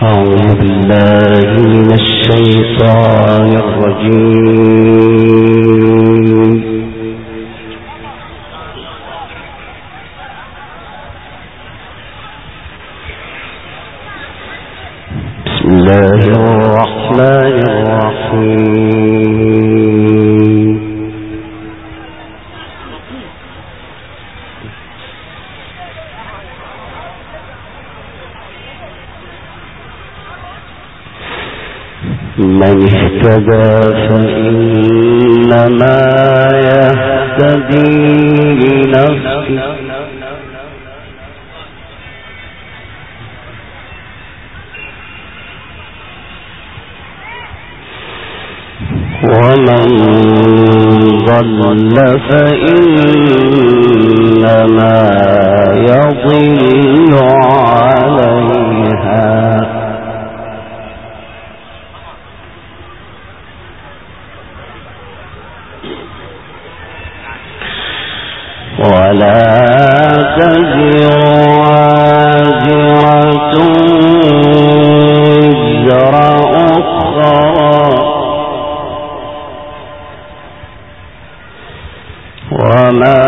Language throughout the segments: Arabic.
أعوذ بالله من الشيطان الرجيم. بسم الله الرحمن الرحيم. من اهتدى فإنما يهتدي لنفسه ومن ضل فإنما يضل عليها ولا تزر وازرة وزر أخرى وما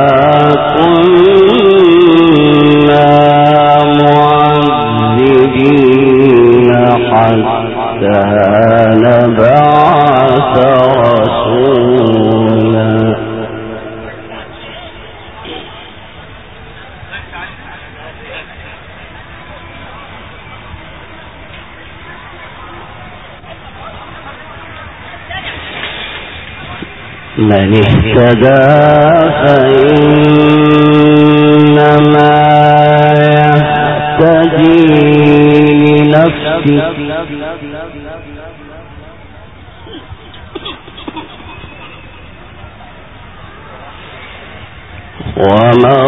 كنا معذبين حتى نبعث رسولا. من اهتدى فإنما يهتدي لنفسه ومن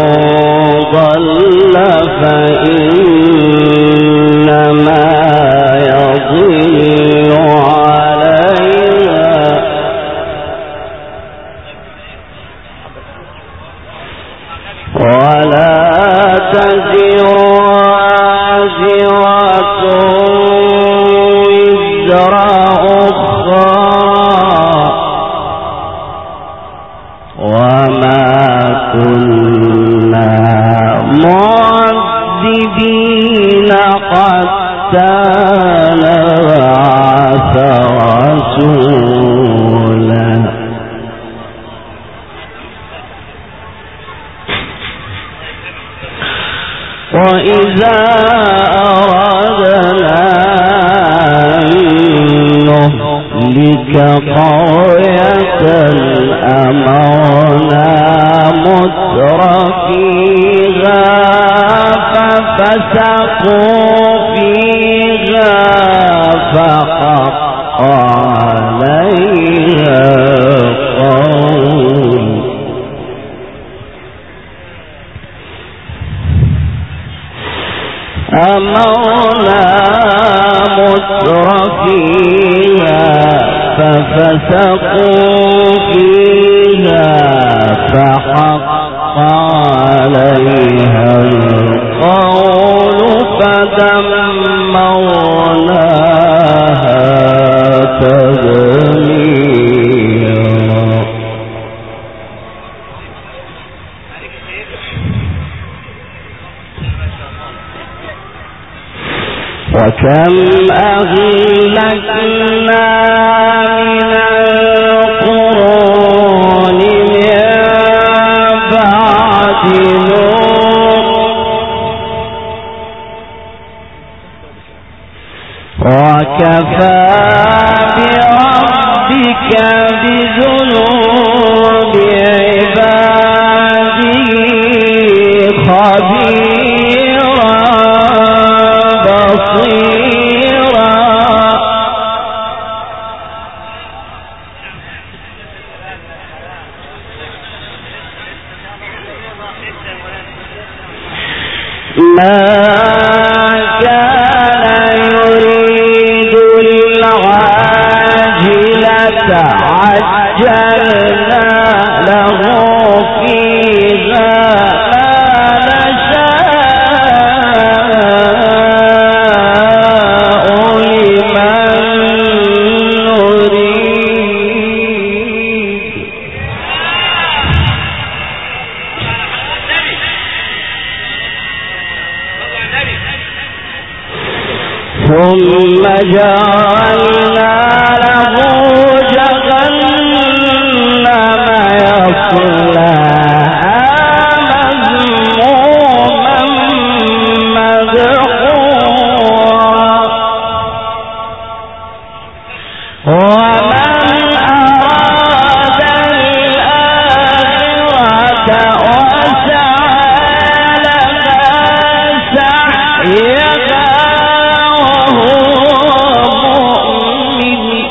ضل فإنما يضل عليها ولا تزر وازرة وزر أخرى وما كنا معذبين حتى نبعث رسولا. وإذا أردنا أن نهلك قرية أمرنا مترفيها ففسقوا فيها فحق عليها القول أمرنا مترفيها ففسقوا فيها فحق عليها القول فدمرناها تدميرا. وكم أهلكنا من القرون من بعد نوح وكفى بربك بذنوب عباده خبيرا بصيرا. ما كان يريد العاجلة عجلنا له فيها ما نشاء ثم جعلنا له جهنم يصلاها مذموما مدحورا ومن أراد الآخرة وسعى لها سعيها وهو مؤمن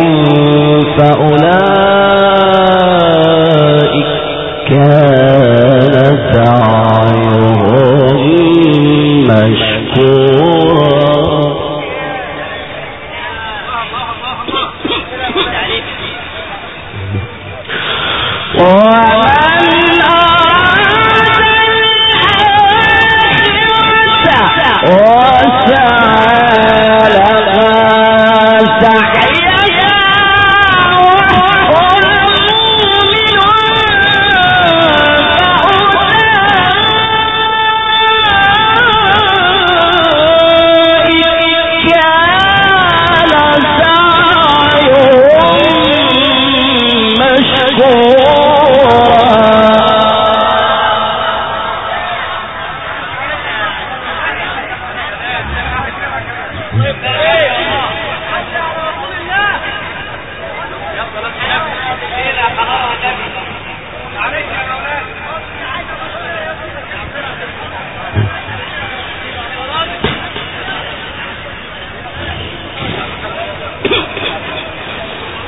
فأولئك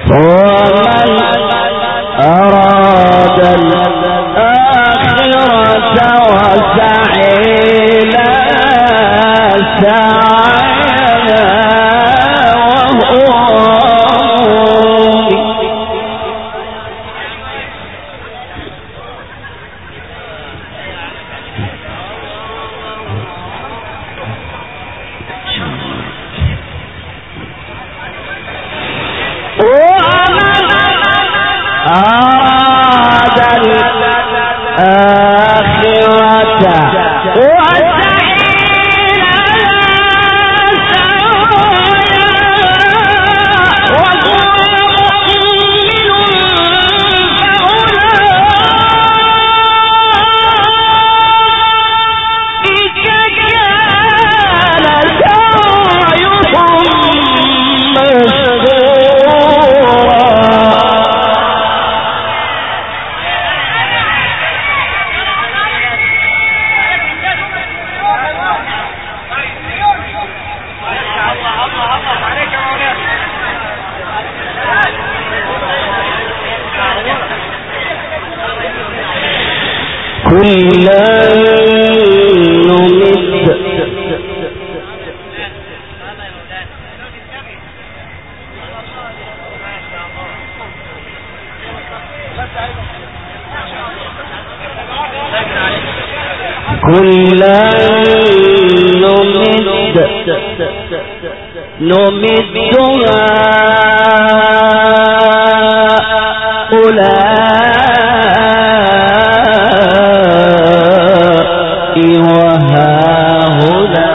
ومن أراد الآخرة وسعي لها سعيها وهو أراد الآخرة وسعي لها سعيها وهو مؤمن فأولئك كان سعيهم مشكورا. كلا نمد كلا نمد هؤلاء وهاهنا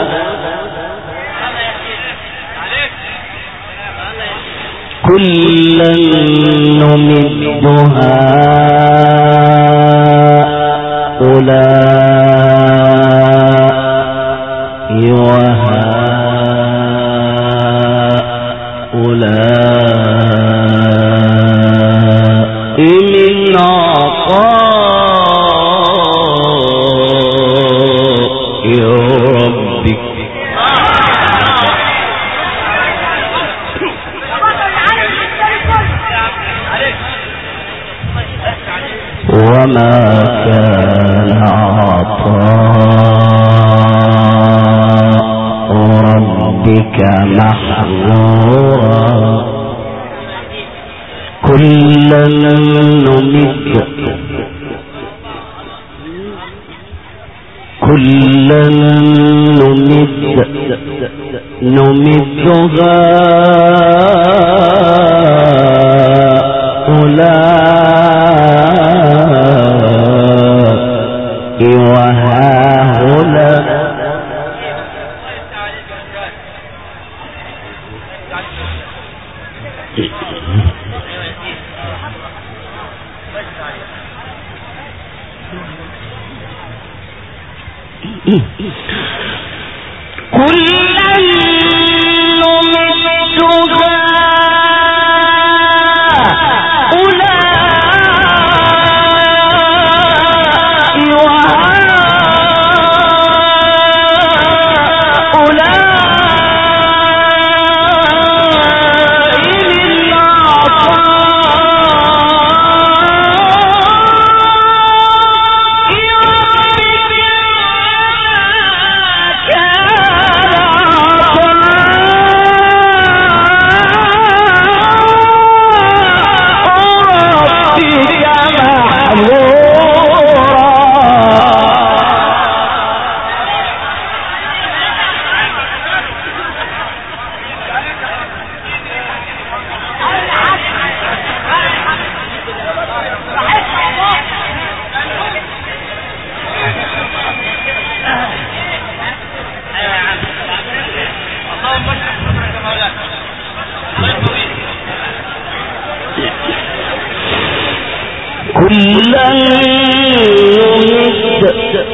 كلا نمد هؤلاء وهؤلاء من عطاء ربك وما كان عطاء ربك محظورا كلا نمد هؤلاء وهاهنا كلا نمد كلا نمد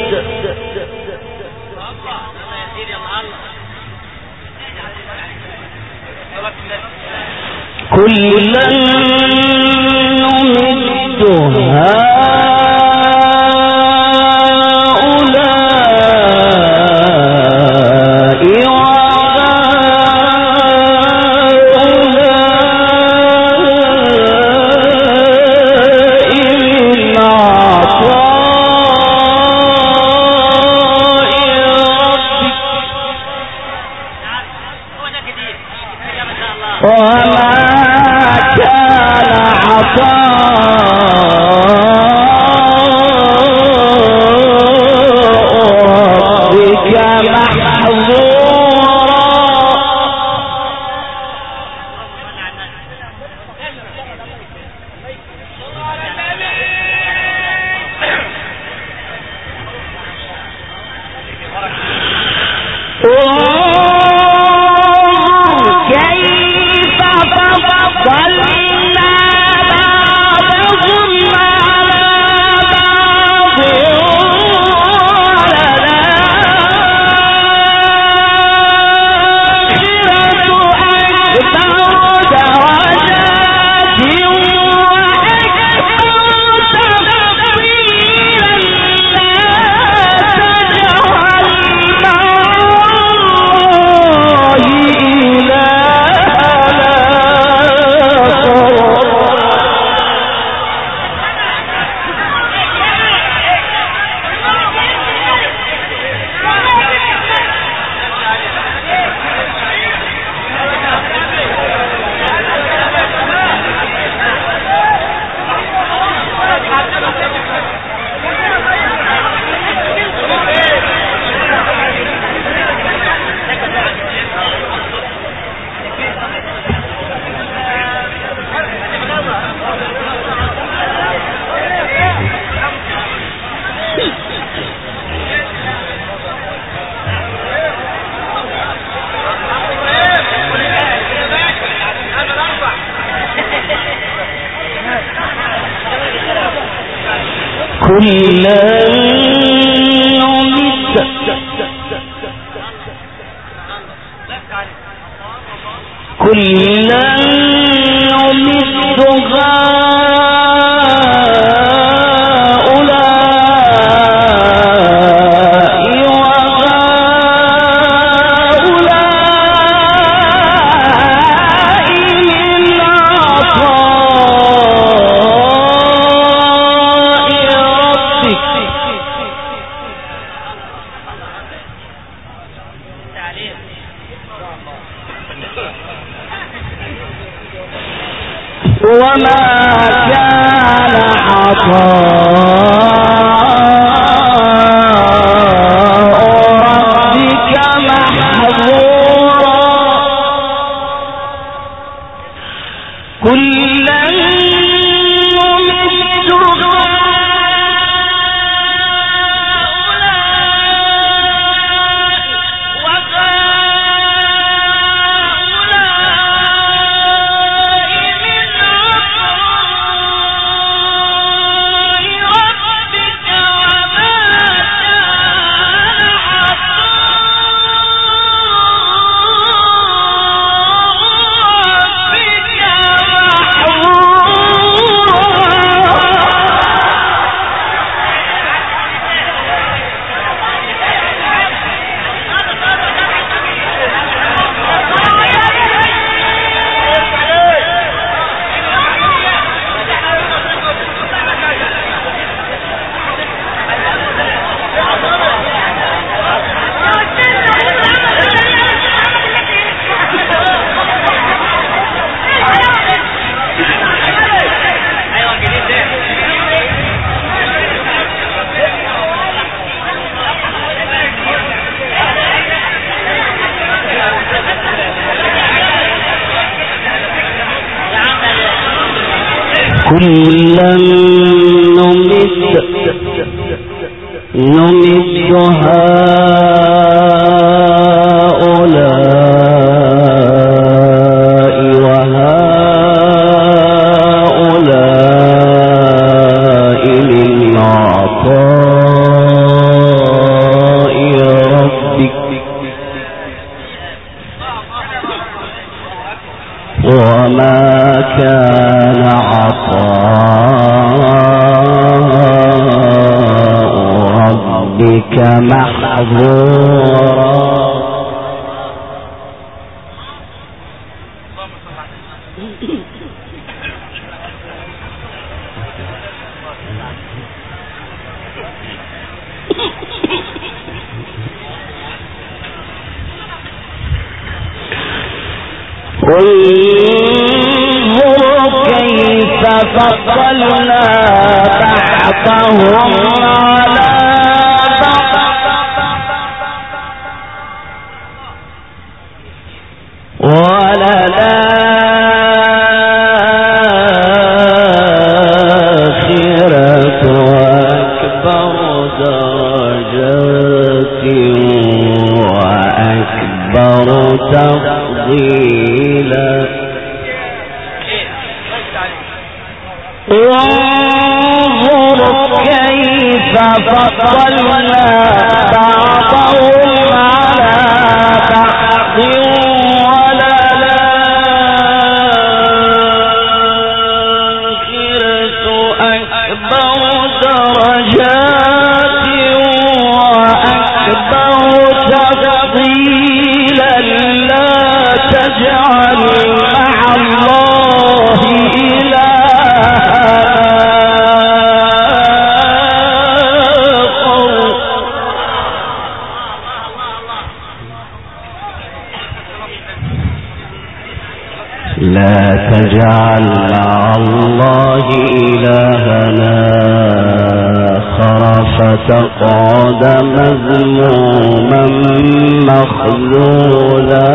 كلا نمد هؤلاء كلا نمد هؤلاء وهؤلاء من عطاء ربك وما كان ربك محظورا. انظر كيف فضلنا بعضهم على وللآخرة أكبر درجات وأنزل انظر كيف فضلنا بعضهم على بعض وللآخرة أكبر درجات وأكبر تفضيلا لا تجعل مع الله لا تجعل مع الله إلهنا آخر فتقعد مذموما مخذولا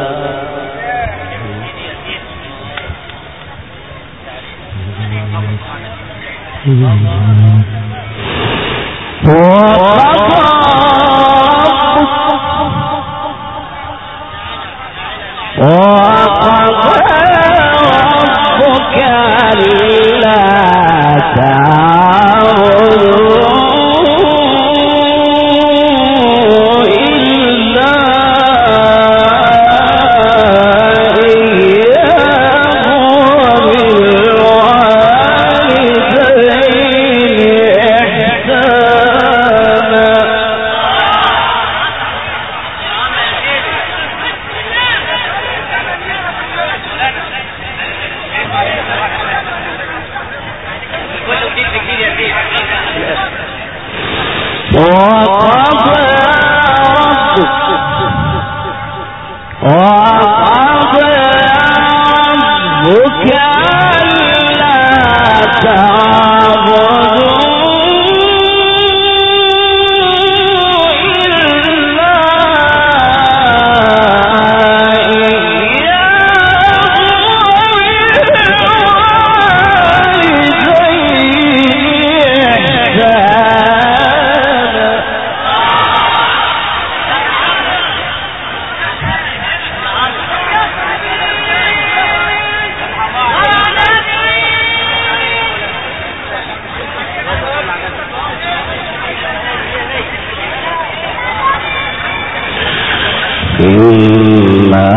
إما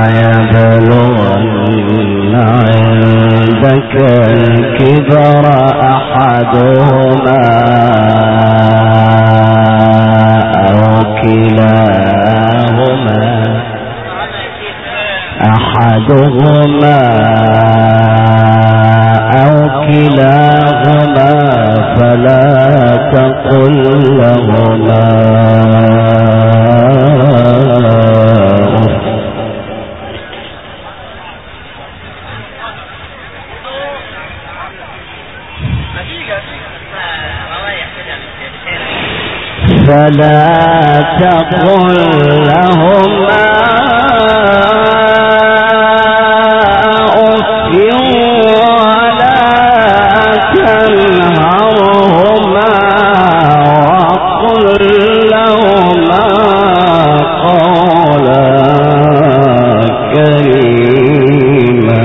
يبلغن عندك الكبر أحدهما أو كلاهما فلا تقل لهما أف ولا تنهرهما وقل لهما قولا كريما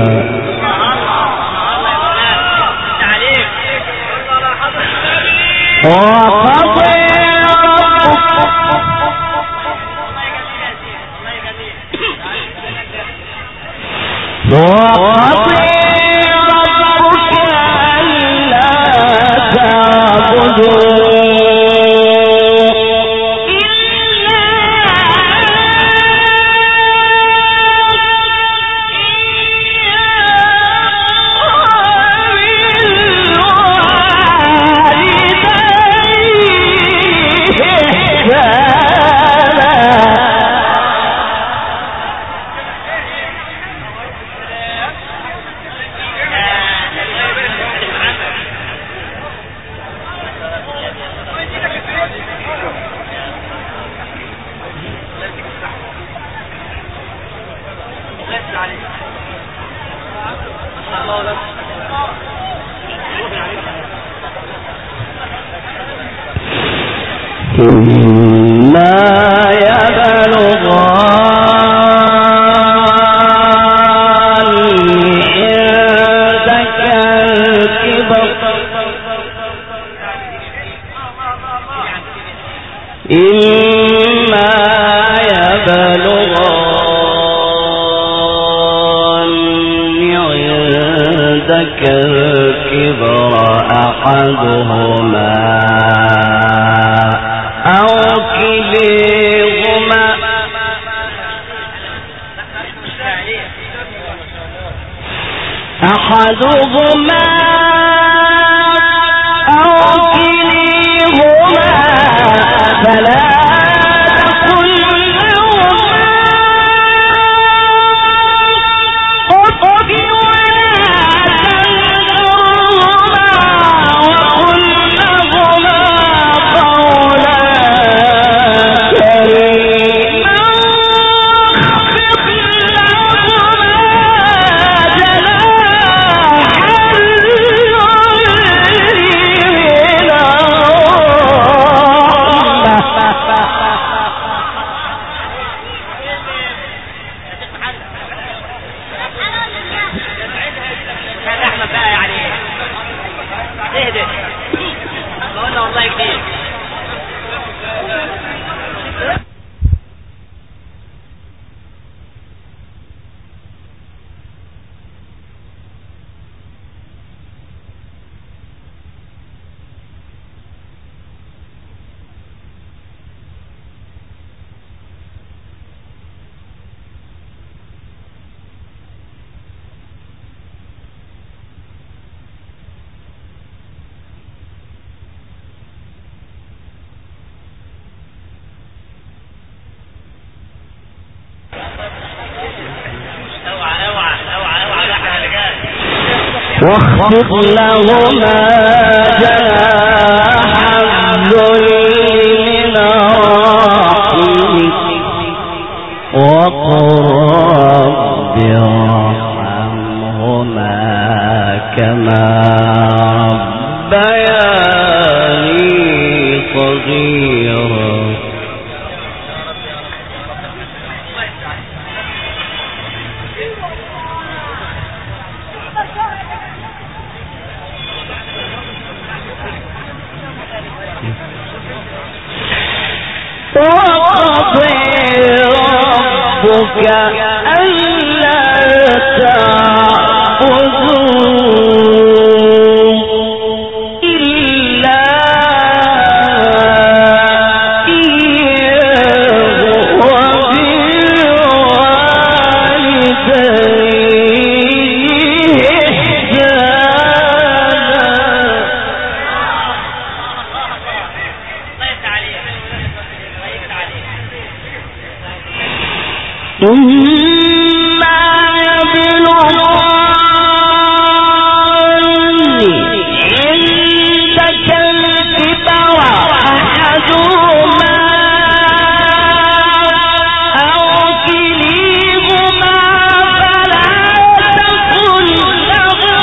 إما يبلغن عندك الكبر إما يبلغن عندك الكبر أحدهما أو كليهما فلا تقل لهما أف ولا تنهرهما وقل لهما قولا كريما واخفض واخفض لهما جناح الذل من رحمك وقل رب ارحمهما كما ربياني صغيرا. وقضى ربك ألا تعبدوا إلا إياه وبالوالدين إما يبلغن عندك الكبر أحدهما أو كليهما فلا تقل لهما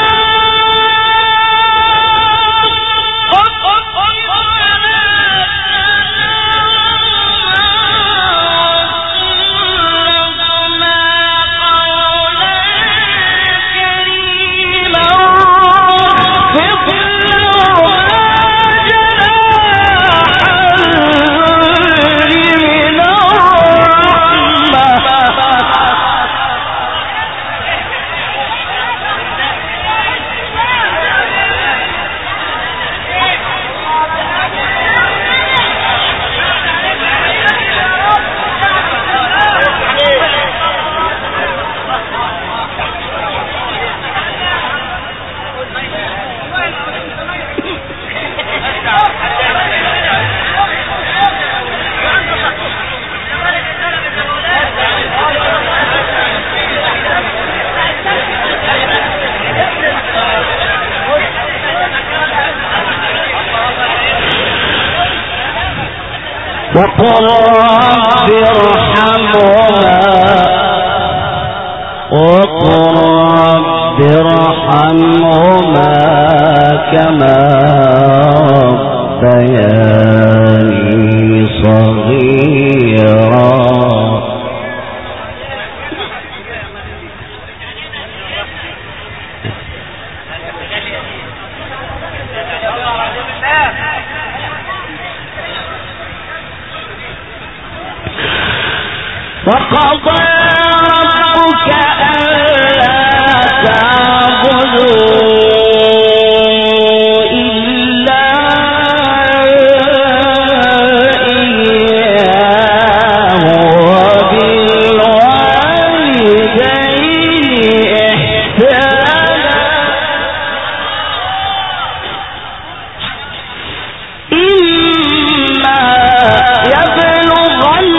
وقل رب ارحمهما كما ربياني صغيرا. وقضى ربك ألا تعبدوا إلا إياه وبالوالدين إحسانا إما يبلغن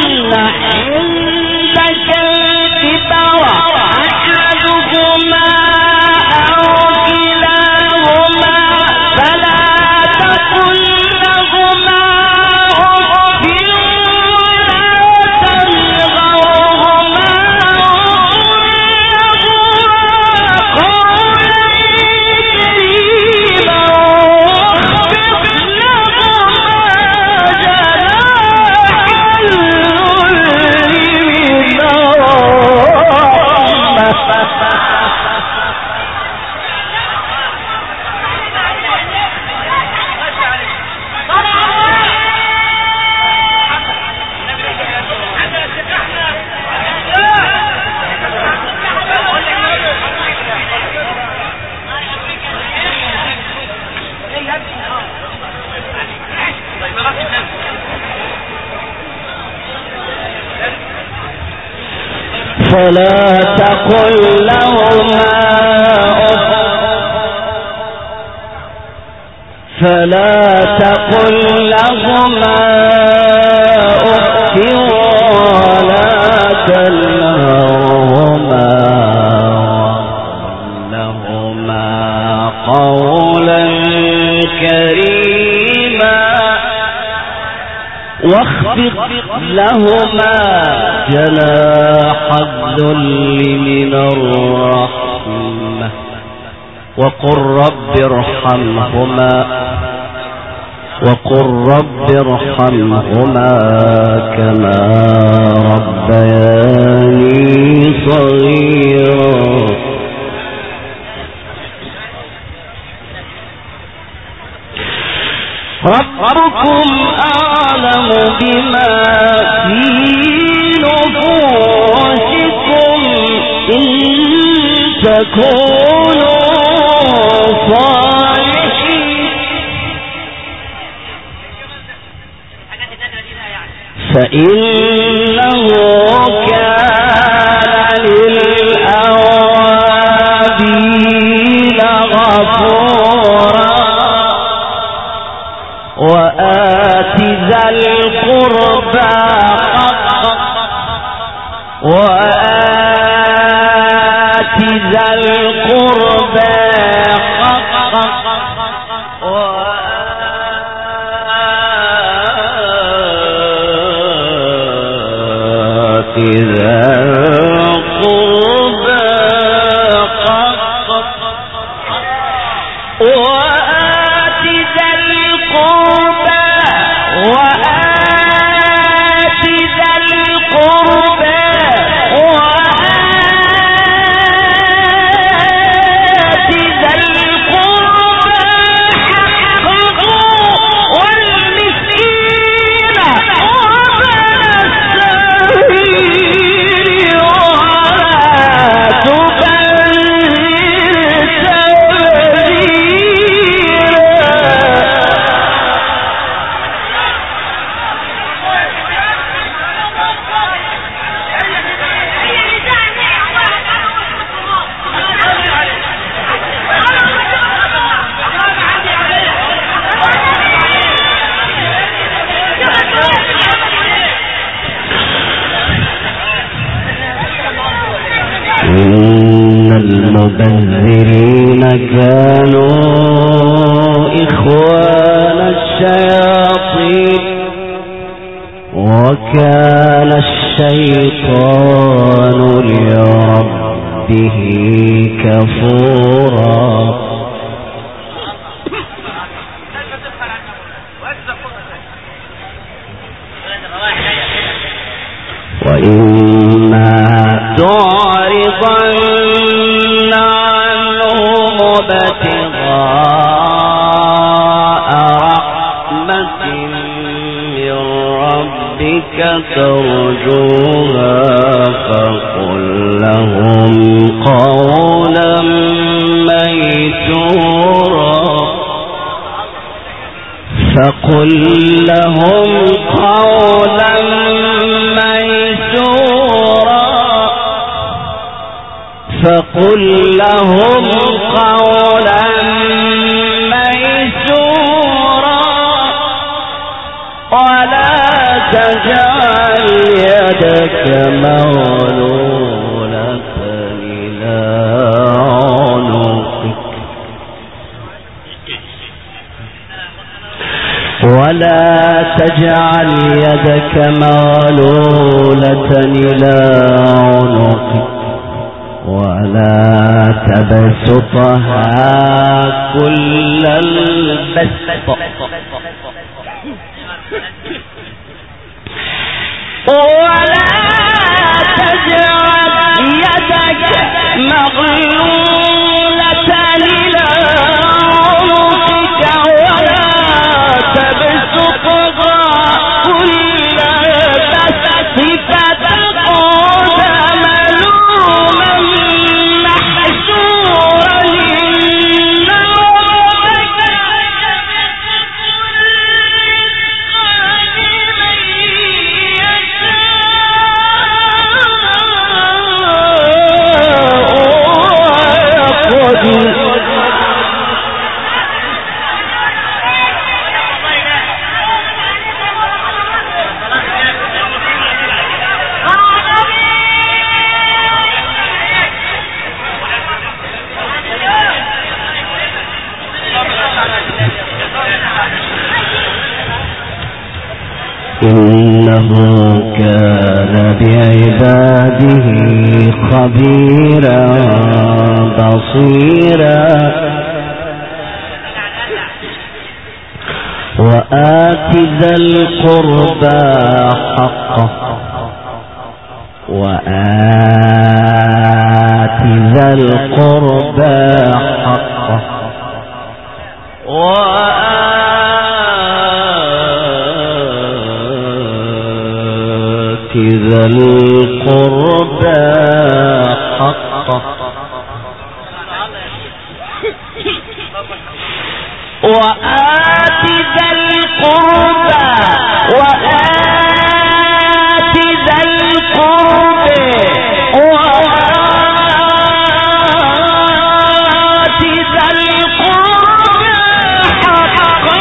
عندك الكبر أحدهما أو كلاهما فلا تقل لهما أف ولا تنهرهما قولا كريما واخفض لهما جناح فلا تقل لهما أف ولا تنهرهما وقل لهما قولا كريما واخفض لهما جناح الذل من الرحمة وقل رب ارحمهما كما ربياني صغيرا ربكم أعلم بما في نفوسكم إن تكونوا صالحين فإنه كان للأوابين غفورا وآت ذا القربى حقه وآت ذا القربى حقه وآت ذا القربى حقه وآت ذا القربى وآت ذا القربى وآت ذا القربى حقه والمسكين وابن السبيل ولا تبذر إن المبذرين كانوا إخوان الشياطين وكان الشيطان لربه كفورا وإما تعرضن عنهم ابتغاء رحمة من ربك ربك ترجوها فقل لهم قولا ميسورا فقل لهم قولا ميسورا فقل لهم قولا ميسورا ولا تجعل يدك مغلولة إلى عنقك ولا تجعل يدك مغلولة إلى عنقك ولا تبسطها كل البسط ولا تجعل يدك مغلولة إلى عنقك ولا تبسطها كل البسط فتقعد ملوما محسورا إن ربك إنه كان بعباده خبيرا بصيرا وآت ذا القربى حقه وآت ذا القربى حقه ذا القربى حقه وآت ذا القربى وآت ذا القربى وآت ذا القربى حقه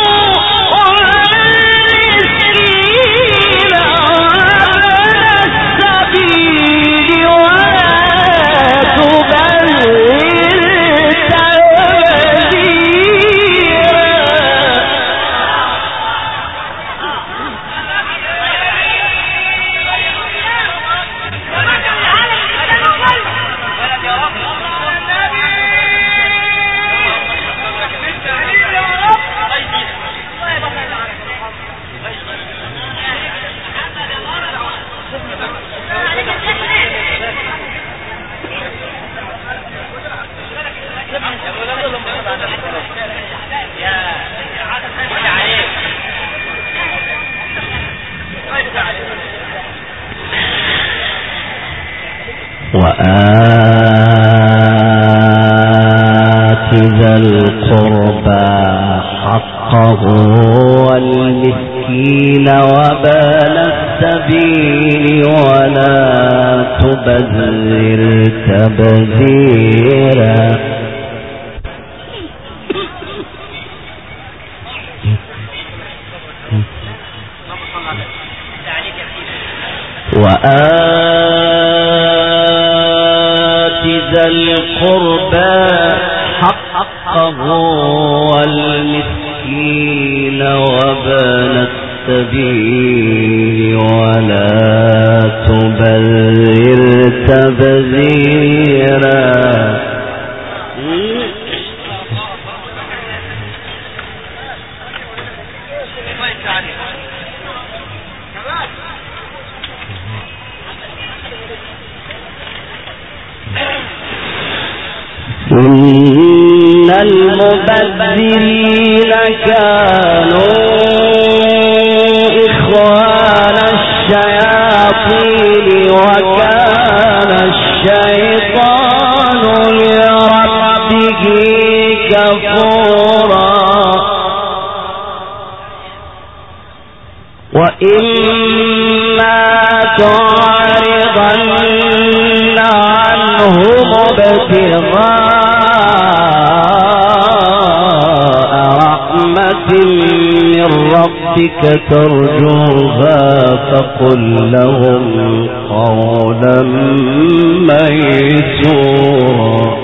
وآت ذا القربى حقه والمسكين وابن السبيل ولا تبذر تبذيرا وآت ذا القربى حقه والمسكين وابن السبيل ولا تبذر تبذيرا إن المبذرين كانوا إخوان كفورا وإما تعرضن عنهم ابتغاء رحمة من ربك ترجوها فقل لهم قولا ميسورا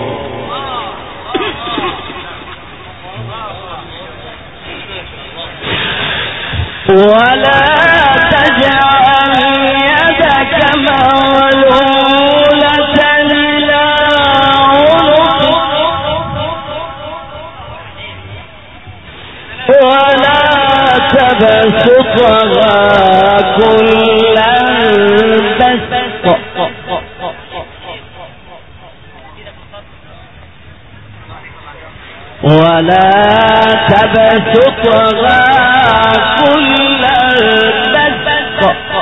ولا تجعل يدك مغلولة إلى عنقك ولا تبسطها كل البسط ولا تبسطها كل البسط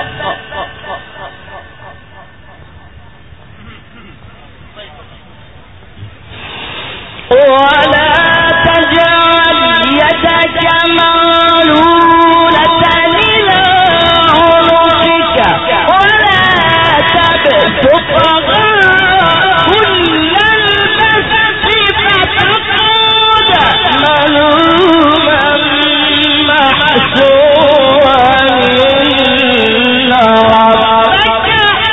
ولا تجعل يدك مغلولة إلى عنقك ولا تبسطها كل البسط فتقعد ملوما محسورا إن ربك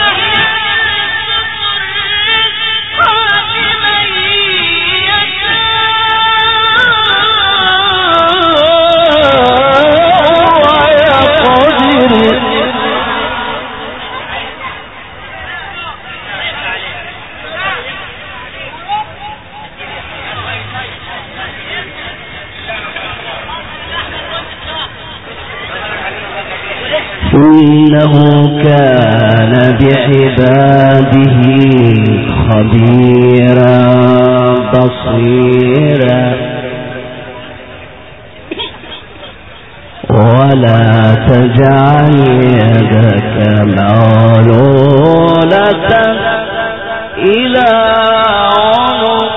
إنه كان بعباده خبيرا بصيرا ولا تجعل يدك مغلولة إلى عنقك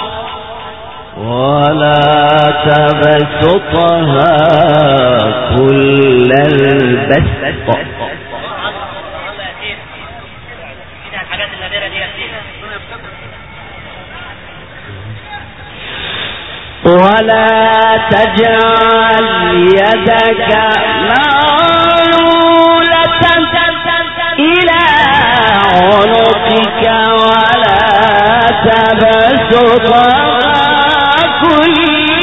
ولا تبسطها كل البسط ولا تجعل يدك مغلولة إلى عنقك ولا تبسطها كل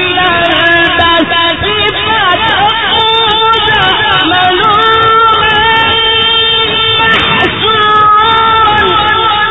البسط فتقعد ملوما محسورا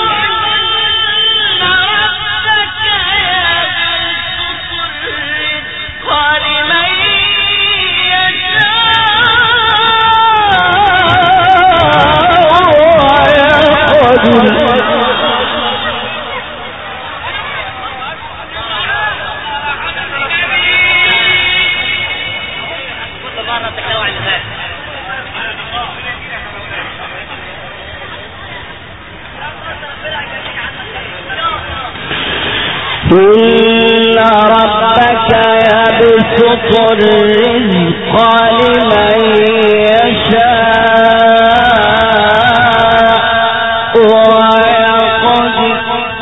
إن ربك يبسط الرزق لمن يشاء ويقدر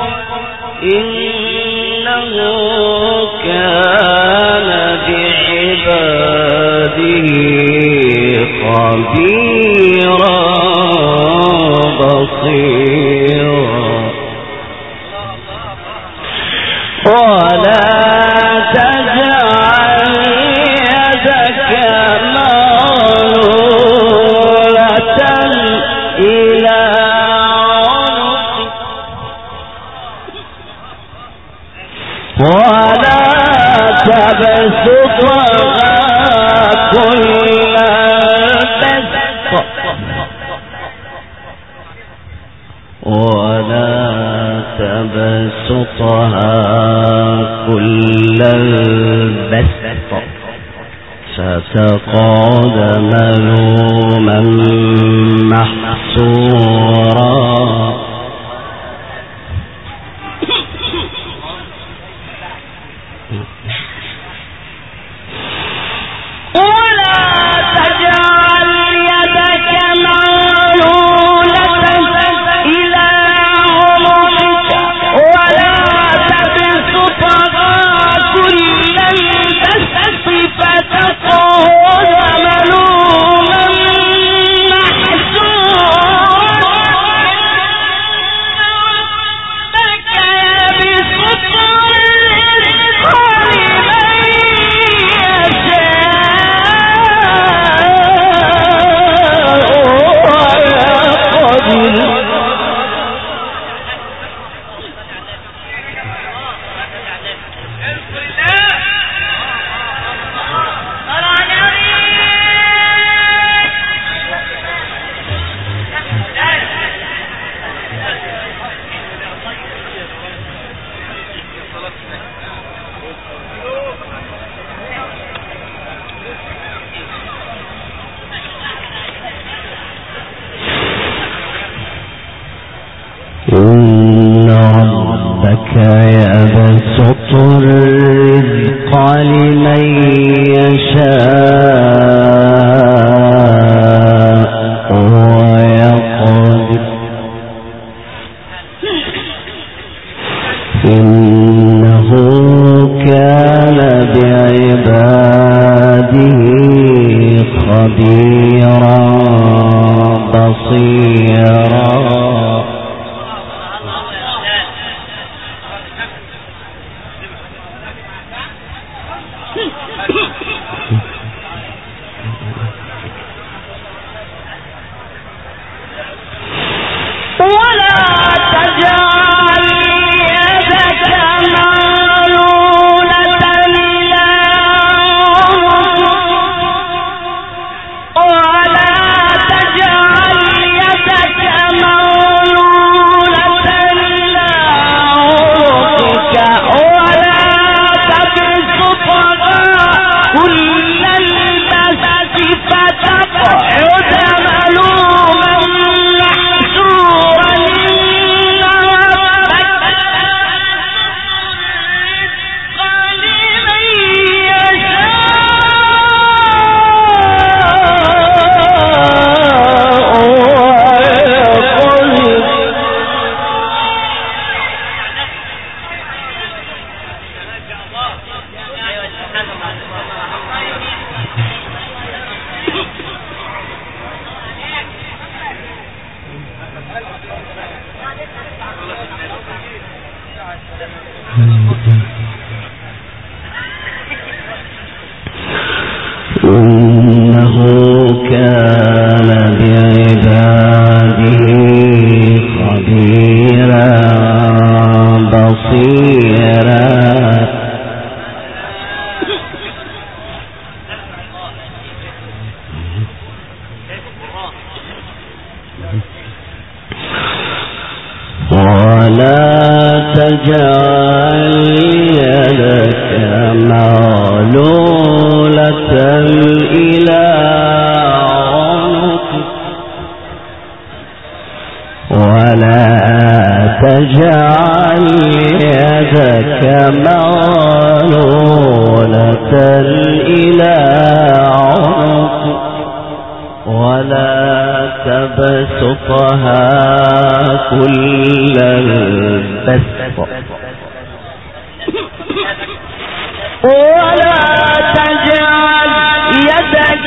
إنه كان بعباده خبيرا بصيرا ولا تجعل يدك مغلولة إلى عنقك ولا تبسطها كل البسط ولا تبسطها كل البسط فتقعد ملوما محسورا إن ربك يبسط الرزق لمن يشاء ويقدر إنه كان بعباده خبيرا بصيرا. إنه كان بعباده خبيرا بصيرا. ولا تجعل يدك مغلولة إلى عنقك ولا تجعل يدك مغلولة إلى عنقك ولا تبسطها كل البسط ولا تجعل يدك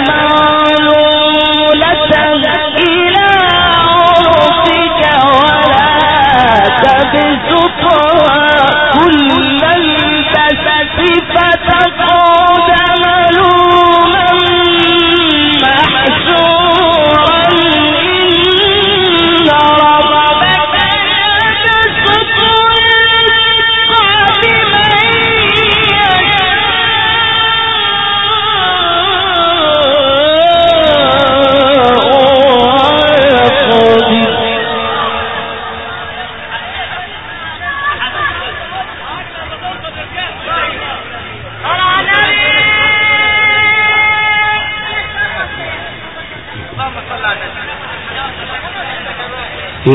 مغلولة إلى عنقك ولا تبسطها كل البسط فتقعد ملوما محسورا. إن ربك يبسط الرزق لمن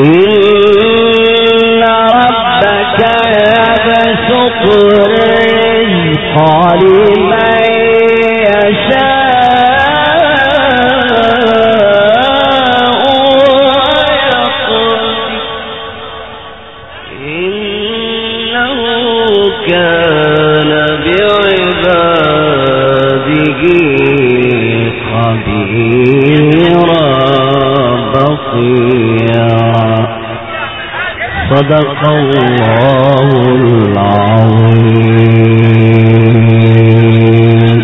إن ربك يبسط الرزق لمن يشاء ويقدر إنه كان بعباده خبيرا بصيرا. صدق الله العظيم.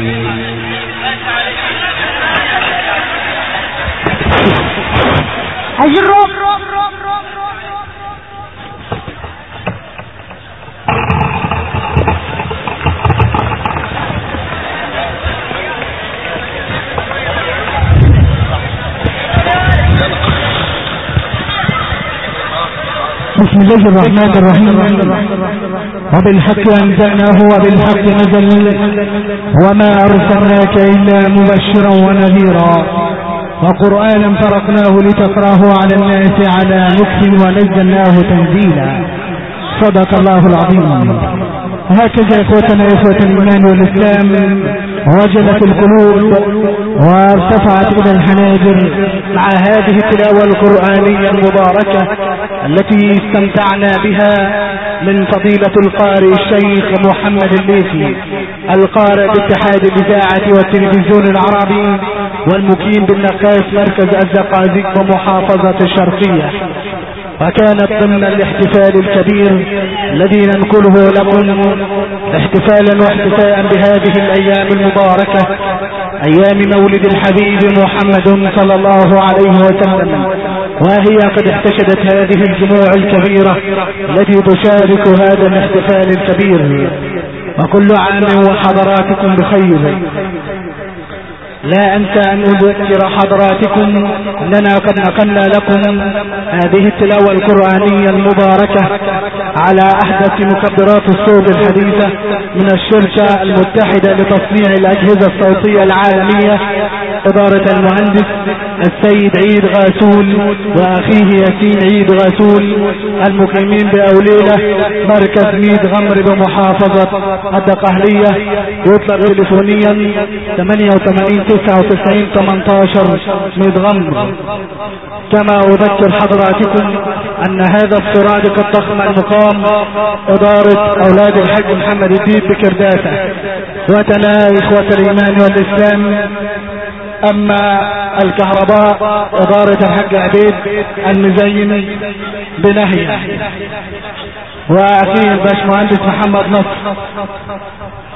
بسم الله الرحمن الرحيم. وبالحق أنزلناه وبالحق نزل وما أرسلناك إلا مبشرا ونذيرا وقرآنا فرقناه لتقراه على الناس على مكث ونزلناه تنزيلا. صدق الله العظيم. هكذا إخوتنا إخوة الإيمان والإسلام وجلت القلوب وارتفعت إلى الحناجر مع هذه التلاوة القرآنية المباركة التي استمتعنا بها من فضيلة القارئ الشيخ محمد الليثي القارئ باتحاد الإذاعة والتلفزيون العربي والمقيم بالنقاش مركز الزقازيق ومحافظة الشرقية. وكانت ضمن الاحتفال الكبير الذي ننقله لكم احتفالا واحتفاء بهذه الأيام المباركة أيام مولد الحبيب محمد صلى الله عليه وسلم. وهي قد احتشدت هذه الجموع الكبيرة التي تشارك هذا الاحتفال الكبير. وكل عام وحضراتكم بخير. لا أنسى أن أذكر حضراتكم أننا قد نقلنا لكم هذه التلاوة القرآنية المباركة على أحدث مكبرات الصوت الحديثة من الشركة المتحدة لتصنيع الأجهزة الصوتية العالمية إدارة المهندس السيد عيد غاسول وأخيه ياسين عيد غاسول المقيمين بأوليلة مركز ميد غمر بمحافظة الدقهلية. يطلب تليفونيا 88-99-18 ميد غمر. كما أذكر حضراتكم أن هذا السرادق الضخم المقام إدارة أولاد الحاج محمد الدين بكرداسة. وتنا إخوة الإيمان والإسلام. أما الكهرباء إدارة الحاج عبيد المزين بنهي وأخيه الباشمهندس محمد نصر